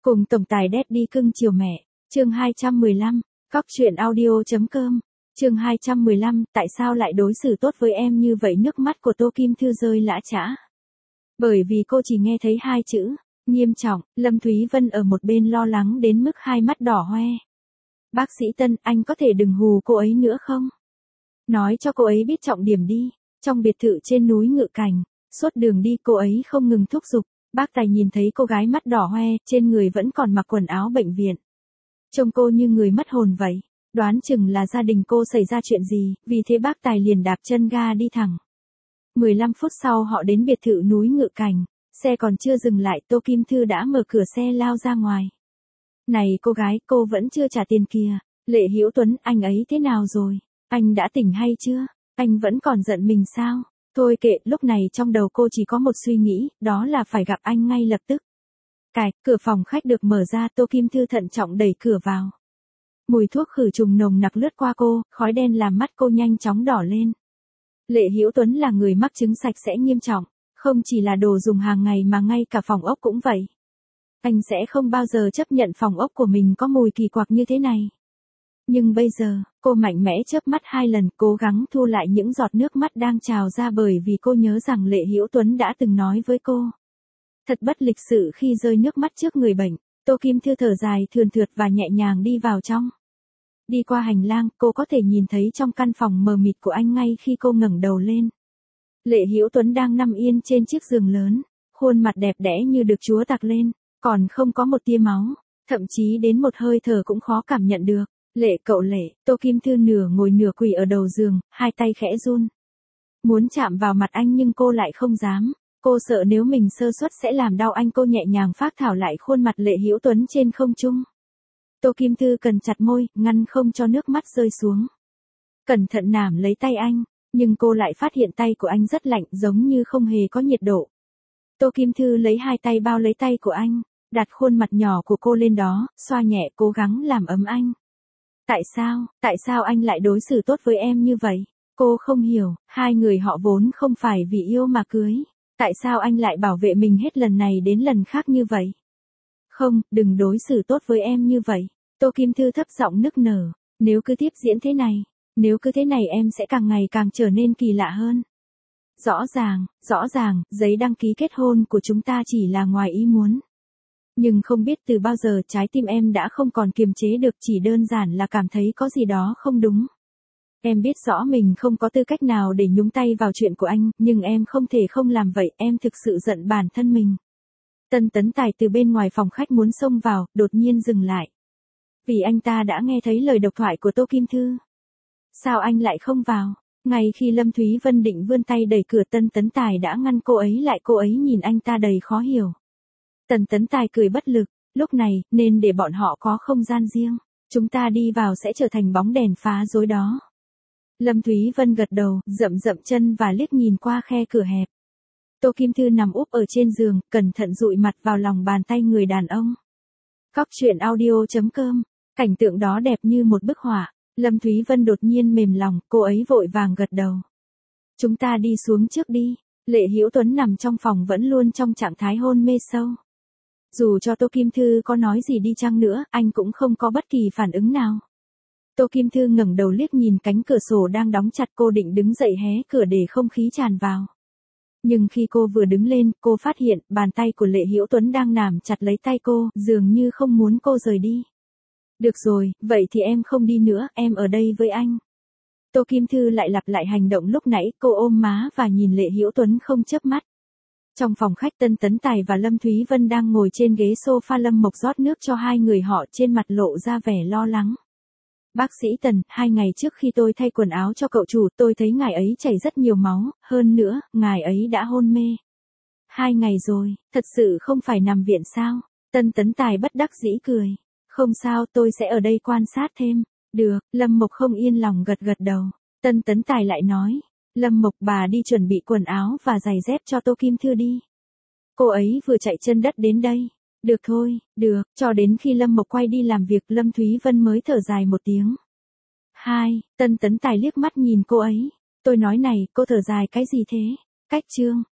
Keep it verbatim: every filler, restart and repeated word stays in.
Cùng tổng tài Daddy cưng chiều mẹ, chương hai trăm mười lăm, cóc truyện audio chấm com, chương hai trăm mười lăm, tại sao lại đối xử tốt với em như vậy? Nước mắt của Tô Kim Thư rơi lã chã. Bởi vì cô chỉ nghe thấy hai chữ, nghiêm trọng. Lâm Thúy Vân ở một bên lo lắng đến mức hai mắt đỏ hoe. Bác sĩ Tân, anh có thể đừng hù cô ấy nữa không? Nói cho cô ấy biết trọng điểm đi. Trong biệt thự trên núi Ngự Cảnh, suốt đường đi cô ấy không ngừng thúc giục. Bác Tài nhìn thấy cô gái mắt đỏ hoe, trên người vẫn còn mặc quần áo bệnh viện. Trông cô như người mất hồn vậy. Đoán chừng là gia đình cô xảy ra chuyện gì, vì thế bác Tài liền đạp chân ga đi thẳng. mười lăm phút sau họ đến biệt thự núi Ngự Cảnh, xe còn chưa dừng lại, Tô Kim Thư đã mở cửa xe lao ra ngoài. Này cô gái, cô vẫn chưa trả tiền kìa. Lệ Hữu Tuấn, anh ấy thế nào rồi? Anh đã tỉnh hay chưa? Anh vẫn còn giận mình sao? Thôi kệ, lúc này trong đầu cô chỉ có một suy nghĩ, đó là phải gặp anh ngay lập tức. Cài, cửa phòng khách được mở ra, Tô Kim Thư thận trọng đẩy cửa vào. Mùi thuốc khử trùng nồng nặc lướt qua cô, khói đen làm mắt cô nhanh chóng đỏ lên. Lệ Hữu Tuấn là người mắc chứng sạch sẽ nghiêm trọng, không chỉ là đồ dùng hàng ngày mà ngay cả phòng ốc cũng vậy. Anh sẽ không bao giờ chấp nhận phòng ốc của mình có mùi kỳ quặc như thế này. Nhưng bây giờ, cô mạnh mẽ chớp mắt hai lần, cố gắng thu lại những giọt nước mắt đang trào ra bởi vì cô nhớ rằng Lệ Hữu Tuấn đã từng nói với cô. Thật bất lịch sự khi rơi nước mắt trước người bệnh. Tô Kim Thư thở dài thườn thượt và nhẹ nhàng đi vào trong. Đi qua hành lang, cô có thể nhìn thấy trong căn phòng mờ mịt của anh ngay khi cô ngẩng đầu lên. Lệ Hữu Tuấn đang nằm yên trên chiếc giường lớn, khuôn mặt đẹp đẽ như được Chúa tạc lên, còn không có một tia máu, thậm chí đến một hơi thở cũng khó cảm nhận được. Lệ cậu Lệ, Tô Kim Thư nửa ngồi nửa quỳ ở đầu giường, hai tay khẽ run. Muốn chạm vào mặt anh nhưng cô lại không dám, cô sợ nếu mình sơ suất sẽ làm đau anh. Cô nhẹ nhàng phác thảo lại khuôn mặt Lệ Hữu Tuấn trên không trung. Tô Kim Thư cần chặt môi, ngăn không cho nước mắt rơi xuống. Cẩn thận nảm lấy tay anh, nhưng cô lại phát hiện tay của anh rất lạnh, giống như không hề có nhiệt độ. Tô Kim Thư lấy hai tay bao lấy tay của anh, đặt khuôn mặt nhỏ của cô lên đó, xoa nhẹ cố gắng làm ấm anh. Tại sao, tại sao anh lại đối xử tốt với em như vậy? Cô không hiểu, hai người họ vốn không phải vì yêu mà cưới. Tại sao anh lại bảo vệ mình hết lần này đến lần khác như vậy? Không, đừng đối xử tốt với em như vậy. Tô Kim Thư thấp giọng nức nở. Nếu cứ tiếp diễn thế này, nếu cứ thế này em sẽ càng ngày càng trở nên kỳ lạ hơn. Rõ ràng, rõ ràng, giấy đăng ký kết hôn của chúng ta chỉ là ngoài ý muốn. Nhưng không biết từ bao giờ trái tim em đã không còn kiềm chế được, chỉ đơn giản là cảm thấy có gì đó không đúng. Em biết rõ mình không có tư cách nào để nhúng tay vào chuyện của anh, nhưng em không thể không làm vậy, em thực sự giận bản thân mình. Tân Tấn Tài từ bên ngoài phòng khách muốn xông vào, đột nhiên dừng lại. Vì anh ta đã nghe thấy lời độc thoại của Tô Kim Thư. Sao anh lại không vào? Ngay khi Lâm Thúy Vân định vươn tay đẩy cửa, Tân Tấn Tài đã ngăn cô ấy lại. Cô ấy nhìn anh ta đầy khó hiểu. Tần Tấn Tài cười bất lực, lúc này, nên để bọn họ có không gian riêng. Chúng ta đi vào sẽ trở thành bóng đèn phá rối đó. Lâm Thúy Vân gật đầu, dậm dậm chân và liếc nhìn qua khe cửa hẹp. Tô Kim Thư nằm úp ở trên giường, cẩn thận dụi mặt vào lòng bàn tay người đàn ông. Cóc truyện audio chấm com, cảnh tượng đó đẹp như một bức họa. Lâm Thúy Vân đột nhiên mềm lòng, cô ấy vội vàng gật đầu. Chúng ta đi xuống trước đi. Lệ Hữu Tuấn nằm trong phòng vẫn luôn trong trạng thái hôn mê sâu. Dù cho Tô Kim Thư có nói gì đi chăng nữa, anh cũng không có bất kỳ phản ứng nào. Tô Kim Thư ngẩng đầu liếc nhìn cánh cửa sổ đang đóng chặt, cô định đứng dậy hé cửa để không khí tràn vào. Nhưng khi cô vừa đứng lên, cô phát hiện bàn tay của Lệ Hữu Tuấn đang nắm chặt lấy tay cô, dường như không muốn cô rời đi. Được rồi, vậy thì em không đi nữa, em ở đây với anh. Tô Kim Thư lại lặp lại hành động lúc nãy, cô ôm má và nhìn Lệ Hữu Tuấn không chớp mắt. Trong phòng khách, Tân Tấn Tài và Lâm Thúy Vân đang ngồi trên ghế sofa, Lâm Mộc rót nước cho hai người họ, trên mặt lộ ra vẻ lo lắng. Bác sĩ Tần, hai ngày trước khi tôi thay quần áo cho cậu chủ, tôi thấy ngài ấy chảy rất nhiều máu, hơn nữa, ngài ấy đã hôn mê. Hai ngày rồi, thật sự không phải nằm viện sao? Tân Tấn Tài bất đắc dĩ cười. Không sao, tôi sẽ ở đây quan sát thêm. Được, Lâm Mộc không yên lòng gật gật đầu. Tân Tấn Tài lại nói. Lâm Mộc, bà đi chuẩn bị quần áo và giày dép cho Tô Kim Thư đi. Cô ấy vừa chạy chân đất đến đây. Được thôi, được, cho đến khi Lâm Mộc quay đi làm việc, Lâm Thúy Vân mới thở dài một tiếng. Hai, Tân Tấn Tài liếc mắt nhìn cô ấy. Tôi nói này, cô thở dài cái gì thế? Cách chương.